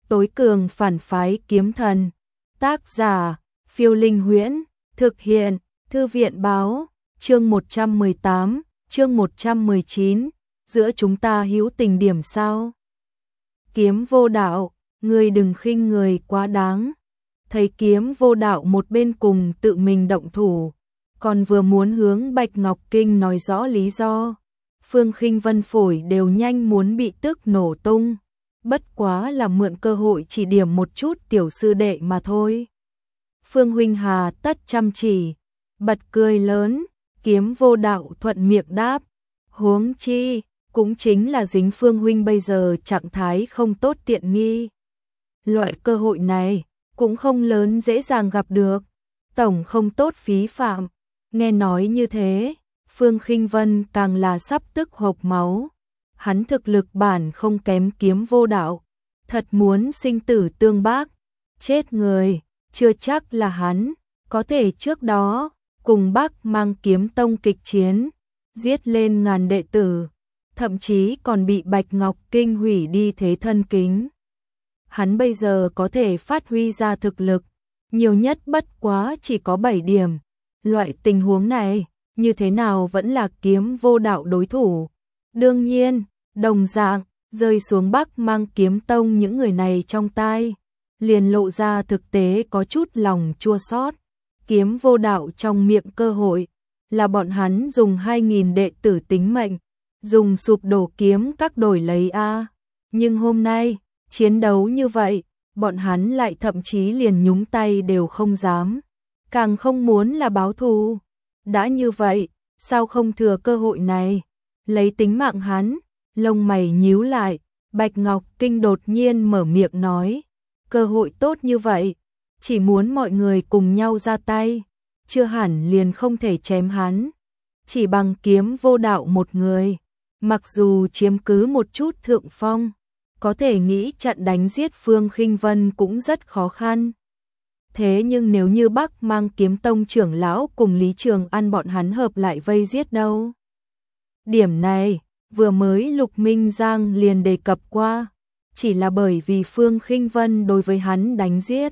Tối cường phản phái kiếm thần. Tác giả, Phiêu Linh Huyễn. Thực hiện, Thư viện Báo. Chương 118, chương 119. Giữa chúng ta hữu tình điểm sao? Kiếm Vô Đạo, ngươi đừng khinh người quá đáng. Thấy Kiếm Vô Đạo một bên cùng tự mình động thủ, còn vừa muốn hướng Bạch Ngọc Kinh nói rõ lý do. Phương Khinh Vân phổi đều nhanh muốn bị tức nổ tung. Bất quá là mượn cơ hội chỉ điểm một chút tiểu sư đệ mà thôi. Phương huynh hà tất chăm chỉ, bật cười lớn. Kiếm Vô Đạo thuận miệng đáp, huống chi cũng chính là dính Phương huynh bây giờ trạng thái không tốt tiện nghi. Loại cơ hội này cũng không lớn dễ dàng gặp được, tổng không tốt phí phạm. Nghe nói như thế, Phương Khinh Vân càng là sắp tức hộc máu. Hắn thực lực bản không kém Kiếm Vô Đạo, thật muốn sinh tử tương bác, chết người, chưa chắc là hắn có thể trước đó cùng Bắc Mang Kiếm Tông kịch chiến, giết lên ngàn đệ tử, thậm chí còn bị Bạch Ngọc Kinh hủy đi thế thân kính. Hắn bây giờ có thể phát huy ra thực lực, nhiều nhất bất quá chỉ có 7 điểm. Loại tình huống này, như thế nào vẫn là Kiếm Vô Đạo đối thủ. Đương nhiên, đồng dạng, rơi xuống Bắc Mang Kiếm Tông những người này trong tai, liền lộ ra thực tế có chút lòng chua xót. Kiếm Vô Đạo trong miệng cơ hội, là bọn hắn dùng 2.000 đệ tử tính mệnh, dùng sụp đổ kiếm các đổi lấy a. Nhưng hôm nay, chiến đấu như vậy, bọn hắn lại thậm chí liền nhúng tay đều không dám, càng không muốn là báo thù. Đã như vậy, sao không thừa cơ hội này, lấy tính mạng hắn? Lông mày nhíu lại, Bạch Ngọc Kinh đột nhiên mở miệng nói, cơ hội tốt như vậy, chỉ muốn mọi người cùng nhau ra tay, chưa hẳn liền không thể chém hắn. Chỉ bằng Kiếm Vô Đạo một người, mặc dù chiếm cứ một chút thượng phong, có thể nghĩ chặn đánh giết Phương Khinh Vân cũng rất khó khăn. Thế nhưng nếu như Bắc Mang Kiếm Tông trưởng lão cùng Lý Trường An bọn hắn hợp lại vây giết đâu? Điểm này, vừa mới Lục Minh Giang liền đề cập qua, chỉ là bởi vì Phương Khinh Vân đối với hắn đánh giết,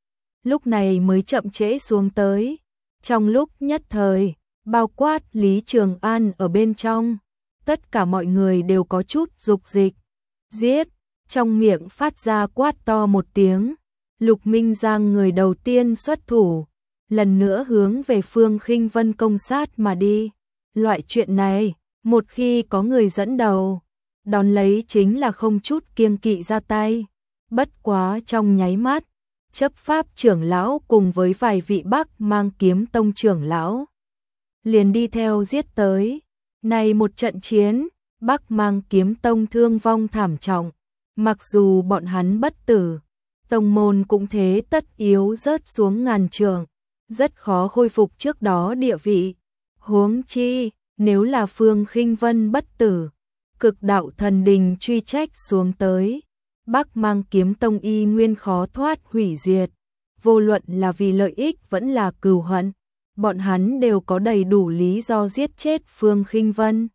lúc này mới chậm trễ xuống tới. Trong lúc nhất thời, bao quát Lý Trường An ở bên trong, tất cả mọi người đều có chút dục dịch. Giết, trong miệng phát ra quát to một tiếng. Lục Minh Giang người đầu tiên xuất thủ, lần nữa hướng về Phương Khinh Vân công sát mà đi. Loại chuyện này, một khi có người dẫn đầu, đón lấy chính là không chút kiêng kỵ ra tay. Bất quá trong nháy mắt, chấp pháp trưởng lão cùng với vài vị Bắc Mang Kiếm Tông trưởng lão liền đi theo giết tới. Này một trận chiến, Bắc Mang Kiếm Tông thương vong thảm trọng, mặc dù bọn hắn bất tử, tông môn cũng thế tất yếu rớt xuống ngàn trượng, rất khó khôi phục trước đó địa vị. Huống chi, nếu là Phương Khinh Vân bất tử, cực đạo thần đình truy trách xuống tới, Bắc Mang Kiếm Tông y nguyên khó thoát hủy diệt. Vô luận là vì lợi ích vẫn là cừu hận, bọn hắn đều có đầy đủ lý do giết chết Phương Khinh Vân.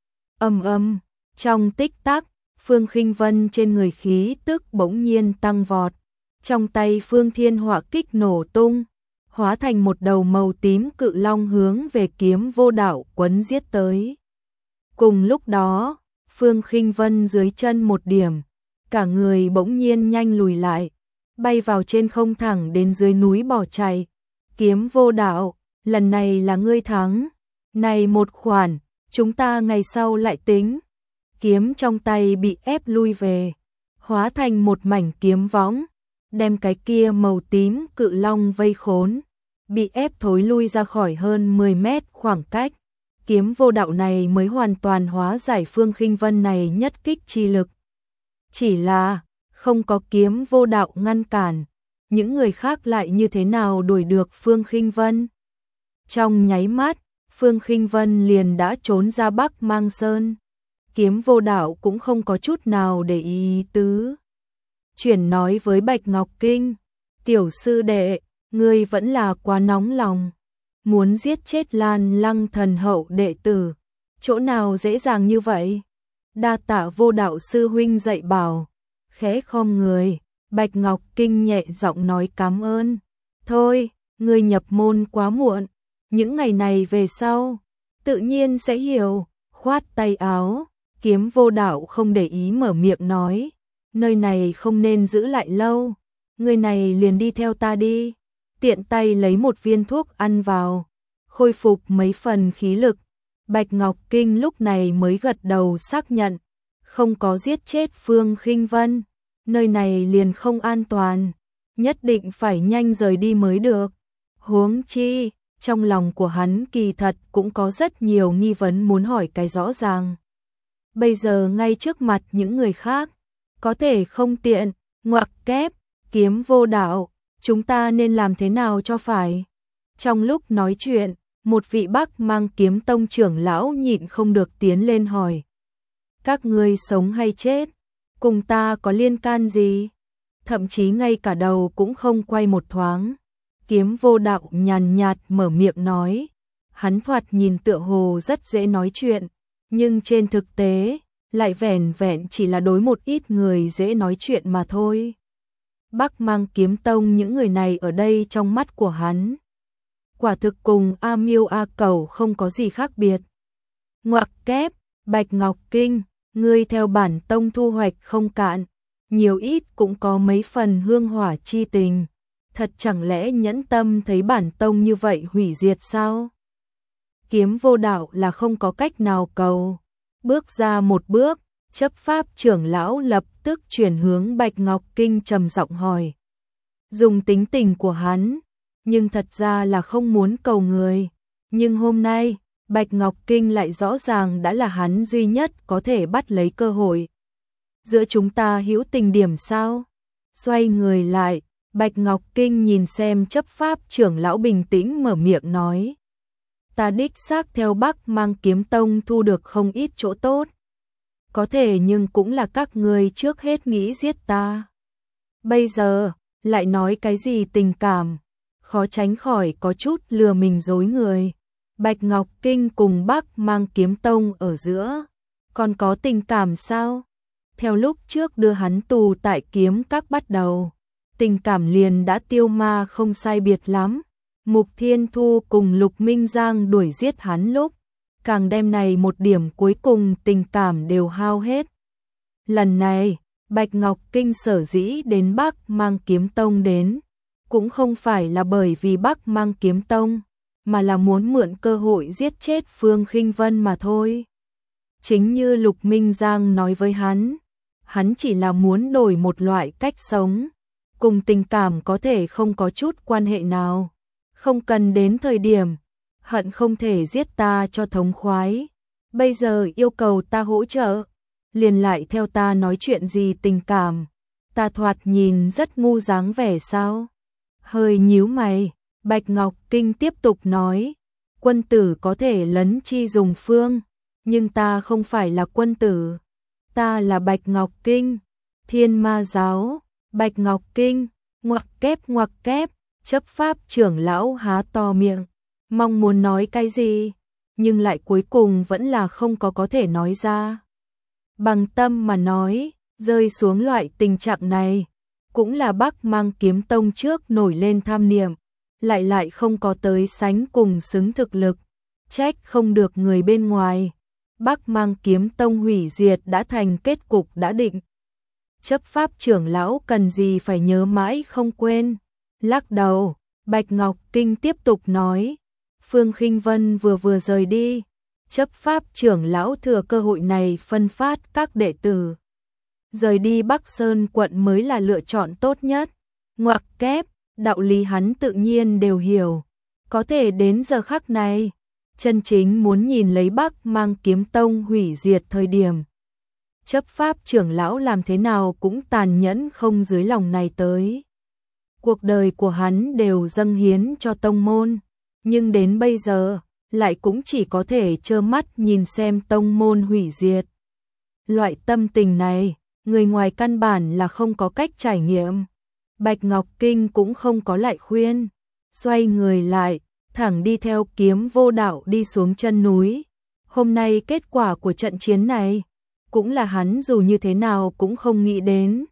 Trong tích tắc, Phương Khinh Vân trên người khí tức bỗng nhiên tăng vọt, trong tay Phương Thiên Hỏa Kích nổ tung, hóa thành một đầu màu tím cự long hướng về Kiếm Vô Đạo quấn giết tới. Cùng lúc đó, Phương Khinh Vân dưới chân một điểm, cả người bỗng nhiên nhanh lùi lại, bay vào trên không thẳng đến dưới núi bỏ chạy. Kiếm Vô Đạo, lần này là ngươi thắng, này một khoản, chúng ta ngày sau lại tính. Kiếm trong tay bị ép lui về, hóa thành một mảnh kiếm võng, đem cái kia màu tím cự long vây khốn, bị ép thối lui ra khỏi hơn 10 mét khoảng cách. Kiếm Vô Đạo này mới hoàn toàn hóa giải Phương Khinh Vân này nhất kích chi lực. Chỉ là, không có Kiếm Vô Đạo ngăn cản, những người khác lại như thế nào đuổi được Phương Khinh Vân? Trong nháy mắt, Phương Khinh Vân liền đã trốn ra Bắc Mang Sơn. Kiếm Vô Đạo cũng không có chút nào để ý tứ. Chuyển nói với Bạch Ngọc Kinh, tiểu sư đệ, ngươi vẫn là quá nóng lòng, muốn giết chết Lan Lăng thần hậu đệ tử, chỗ nào dễ dàng như vậy? Đa tạ Vô Đạo sư huynh dạy bảo. Khẽ khom người, Bạch Ngọc Kinh nhẹ giọng nói cảm ơn. Thôi, ngươi nhập môn quá muộn, những ngày này về sau, tự nhiên sẽ hiểu. Khoát tay áo, Kiếm Vô Đạo không để ý mở miệng nói, nơi này không nên giữ lại lâu, người này liền đi theo ta đi. Tiện tay lấy một viên thuốc ăn vào, khôi phục mấy phần khí lực. Bạch Ngọc Kinh lúc này mới gật đầu xác nhận, không có giết chết Phương Khinh Vân, nơi này liền không an toàn, nhất định phải nhanh rời đi mới được. Huống chi, trong lòng của hắn kỳ thật cũng có rất nhiều nghi vấn muốn hỏi cái rõ ràng. Bây giờ ngay trước mặt những người khác, có thể không tiện, ngoặc kép, Kiếm Vô Đạo, chúng ta nên làm thế nào cho phải? Trong lúc nói chuyện, một vị Bắc Mang Kiếm Tông trưởng lão nhịn không được tiến lên hỏi. Các ngươi sống hay chết? Cùng ta có liên can gì? Thậm chí ngay cả đầu cũng không quay một thoáng. Kiếm Vô Đạo nhàn nhạt mở miệng nói. Hắn thoạt nhìn tựa hồ rất dễ nói chuyện, nhưng trên thực tế, lại vẻn vẹn chỉ là đối một ít người dễ nói chuyện mà thôi. Bắc Mang Kiếm Tông những người này ở đây trong mắt của hắn, quả thực cùng A Miêu A Cẩu không có gì khác biệt. Ngoặc kép, Bạch Ngọc Kinh, ngươi theo bản tông thu hoạch không cạn, nhiều ít cũng có mấy phần hương hỏa chi tình. Thật chẳng lẽ nhẫn tâm thấy bản tông như vậy hủy diệt sao? Kiếm Vô Đạo là không có cách nào cầu. Bước ra một bước, chấp pháp trưởng lão lập tức chuyển hướng Bạch Ngọc Kinh trầm giọng hỏi. Dùng tính tình của hắn, nhưng thật ra là không muốn cầu người. Nhưng hôm nay, Bạch Ngọc Kinh lại rõ ràng đã là hắn duy nhất có thể bắt lấy cơ hội. Giữa chúng ta hữu tình điểm sao? Xoay người lại, Bạch Ngọc Kinh nhìn xem chấp pháp trưởng lão bình tĩnh mở miệng nói. Ta đích xác theo Bắc Mang Kiếm Tông thu được không ít chỗ tốt. Có thể nhưng cũng là các ngươi trước hết nghĩ giết ta. Bây giờ, lại nói cái gì tình cảm, khó tránh khỏi có chút lừa mình dối người. Bạch Ngọc Kinh cùng Bắc Mang Kiếm Tông ở giữa, còn có tình cảm sao? Theo lúc trước đưa hắn tù tại kiếm các bắt đầu, tình cảm liền đã tiêu ma không sai biệt lắm. Mục Thiên Thu cùng Lục Minh Giang đuổi giết hắn lúc, càng đem này một điểm cuối cùng tình cảm đều hao hết. Lần này, Bạch Ngọc Kinh sở dĩ đến Bắc Mang Kiếm Tông đến, cũng không phải là bởi vì Bắc Mang Kiếm Tông, mà là muốn mượn cơ hội giết chết Phương Khinh Vân mà thôi. Chính như Lục Minh Giang nói với hắn chỉ là muốn đổi một loại cách sống, cùng tình cảm có thể không có chút quan hệ nào. Không cần đến thời điểm, hận không thể giết ta cho thống khoái. Bây giờ yêu cầu ta hỗ trợ, liền lại theo ta nói chuyện gì tình cảm. Ta thoạt nhìn rất ngu dáng vẻ sao? Hơi nhíu mày, Bạch Ngọc Kinh tiếp tục nói. Quân tử có thể lấn chi dùng phương, nhưng ta không phải là quân tử. Ta là Bạch Ngọc Kinh, Thiên Ma Giáo, Bạch Ngọc Kinh, ngoặc kép. Chấp pháp trưởng lão há to miệng, mong muốn nói cái gì, nhưng lại cuối cùng vẫn là không có thể nói ra. Bằng tâm mà nói, rơi xuống loại tình trạng này, cũng là Bắc Mang Kiếm Tông trước nổi lên tham niệm, lại không có tới sánh cùng xứng thực lực, trách không được người bên ngoài. Bắc Mang Kiếm Tông hủy diệt đã thành kết cục đã định. Chấp pháp trưởng lão cần gì phải nhớ mãi không quên. Lắc đầu, Bạch Ngọc Kinh tiếp tục nói, Phương Khinh Vân vừa rời đi, chấp pháp trưởng lão thừa cơ hội này phân phát các đệ tử. Rời đi Bắc Sơn quận mới là lựa chọn tốt nhất. Ngoặc kép, đạo lý hắn tự nhiên đều hiểu. Có thể đến giờ khắc này, chân chính muốn nhìn lấy Bắc Mang Kiếm Tông hủy diệt thời điểm. Chấp pháp trưởng lão làm thế nào cũng tàn nhẫn không dưới lòng này tới. Cuộc đời của hắn đều dâng hiến cho tông môn, nhưng đến bây giờ, lại cũng chỉ có thể trơ mắt nhìn xem tông môn hủy diệt. Loại tâm tình này, người ngoài căn bản là không có cách trải nghiệm. Bạch Ngọc Kinh cũng không có lại khuyên, xoay người lại, thẳng đi theo Kiếm Vô Đạo đi xuống chân núi. Hôm nay kết quả của trận chiến này, cũng là hắn dù như thế nào cũng không nghĩ đến.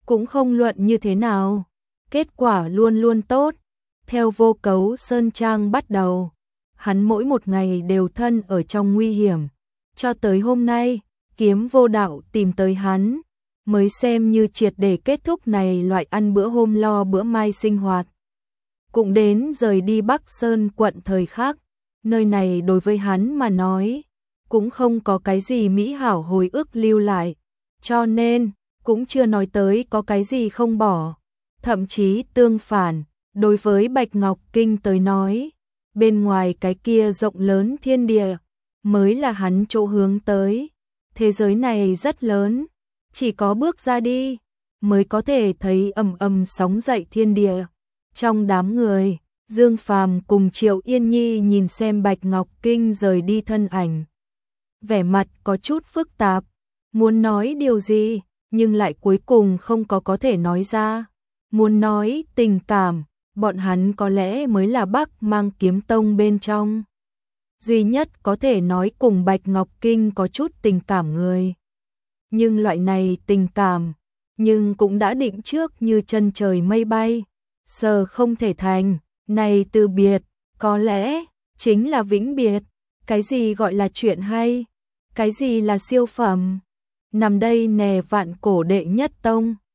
cũng không luận như thế nào, kết quả luôn luôn tốt. Theo Vô Cấu Sơn Trang bắt đầu, hắn mỗi một ngày đều thân ở trong nguy hiểm, cho tới hôm nay, Kiếm Vô Đạo tìm tới hắn, mới xem như triệt để kết thúc này loại ăn bữa hôm lo bữa mai sinh hoạt. Cũng đến rời đi Bắc Sơn quận thời khắc, nơi này đối với hắn mà nói, cũng không có cái gì mỹ hảo hồi ức lưu lại, cho nên, cũng chưa nói tới có cái gì không bỏ. Thậm chí tương phản, đối với Bạch Ngọc Kinh tới nói, bên ngoài cái kia rộng lớn thiên địa, mới là hắn chỗ hướng tới. Thế giới này rất lớn, chỉ có bước ra đi, mới có thể thấy ầm ầm sóng dậy thiên địa. Trong đám người, Dương Phàm cùng Triệu Yên Nhi nhìn xem Bạch Ngọc Kinh rời đi thân ảnh. Vẻ mặt có chút phức tạp, muốn nói điều gì, nhưng lại cuối cùng không có thể nói ra. Muốn nói tình cảm, bọn hắn có lẽ mới là Bắc Mang Kiếm Tông bên trong duy nhất có thể nói cùng Bạch Ngọc Kinh có chút tình cảm người. Nhưng loại này tình cảm, nhưng cũng đã định trước như chân trời mây bay, giờ không thể thành, này từ biệt, có lẽ chính là vĩnh biệt. Cái gì gọi là chuyện hay, cái gì là siêu phẩm, nằm đây nè vạn cổ đệ nhất tông.